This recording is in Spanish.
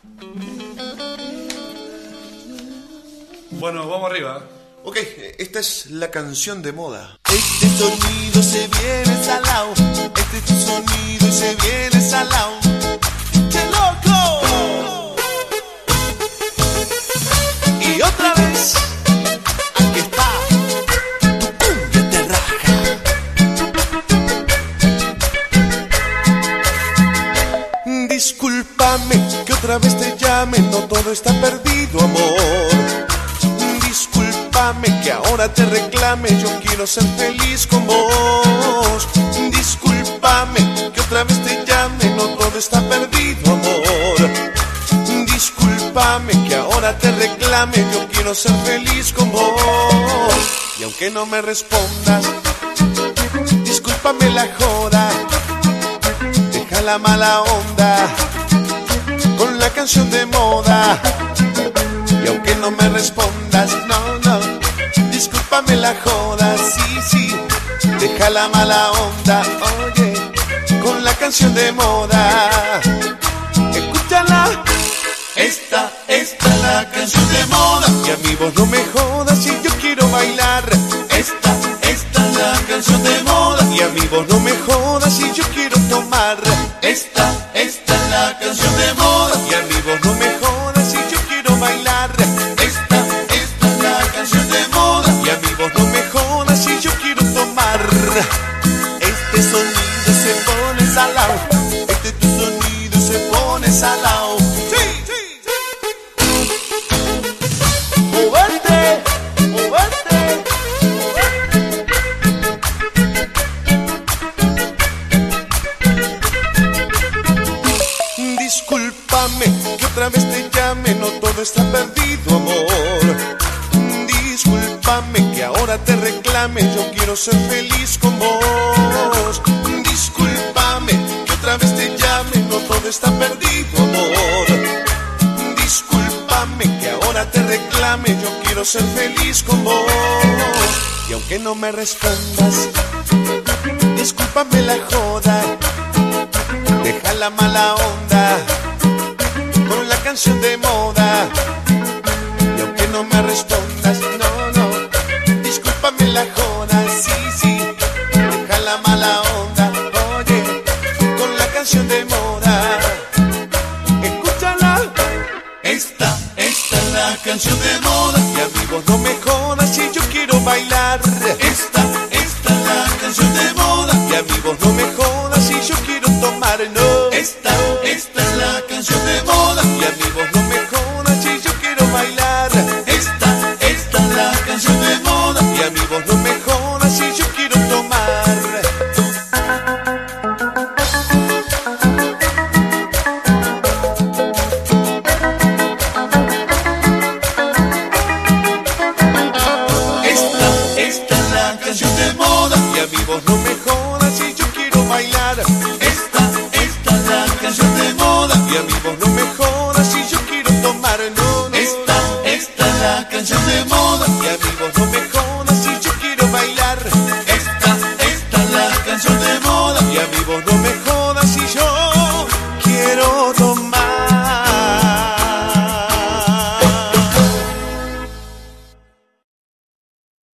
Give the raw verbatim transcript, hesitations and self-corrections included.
Bueno, vamos arriba. Ok, esta es la canción de moda. Este sonido se viene salao, este es tu sonido y se viene salao. ¡Qué loco! Y otra vez, aquí está, tu cumbia te raja. Discúlpame que otra vez te llame, no todo está perdido, amor. Discúlpame que ahora te reclame, yo quiero ser feliz con vos. Discúlpame que otra vez te llame, no todo está perdido, amor. Discúlpame que ahora te reclame, yo quiero ser feliz con vos. Y aunque no me respondas, discúlpame la joda, deja la mala onda con la canción de moda. Y aunque no me respondas, no, no, discúlpame la joda, sí, sí, deja la mala onda, oye, con la canción de moda. Escúchala, esta, esta es la canción de moda. Y a mí vos no me jodas si yo quiero bailar. Esta, esta es la canción de moda. Y a mí vos no me jodas si yo quiero tomar. Esta, esta es la canción de moda. Y a mí vos no me jodas si yo quiero bailar. Esta, esta es la canción de moda. Y a mí vos no me jodas si yo quiero tomar. Este sonido se pone salao, este tu sonido se pone salao. Sí, sí, sí. Moverte, moverte. Discúlpame que otra vez te llame, no todo está perdido, amor. Discúlpame que ahora te reclame, yo quiero ser feliz con vos. Discúlpame que otra vez te llame, no todo está perdido, amor. Discúlpame que ahora te reclame, yo quiero ser feliz con vos. Y aunque no me respondas, discúlpame la joda, deja la mala onda con la canción de moda. Y aunque no me respondas, no, no, discúlpame la joda, sí, sí, deja la mala onda, oye, con la canción de moda. Escúchala, esta, esta es la canción de moda. Y a mí vos no me jodas si yo quiero bailar. Esta, esta es la canción de moda. Y a mí vos no me jodas si yo quiero tomar, no. Esta, esta es la canción de moda. Y a mí vos no me jodas si yo quiero bailar. Esta, esta es la canción de moda. Y a mí vos no me jodas si yo quiero tomar. Esta, esta es la canción de moda. Y a mí vos no me jodas si yo quiero bailar. Esta, esta es la canción de moda. Y a mí vos no me jodas si yo quiero tomar, no, no. Esta, esta es la canción de moda.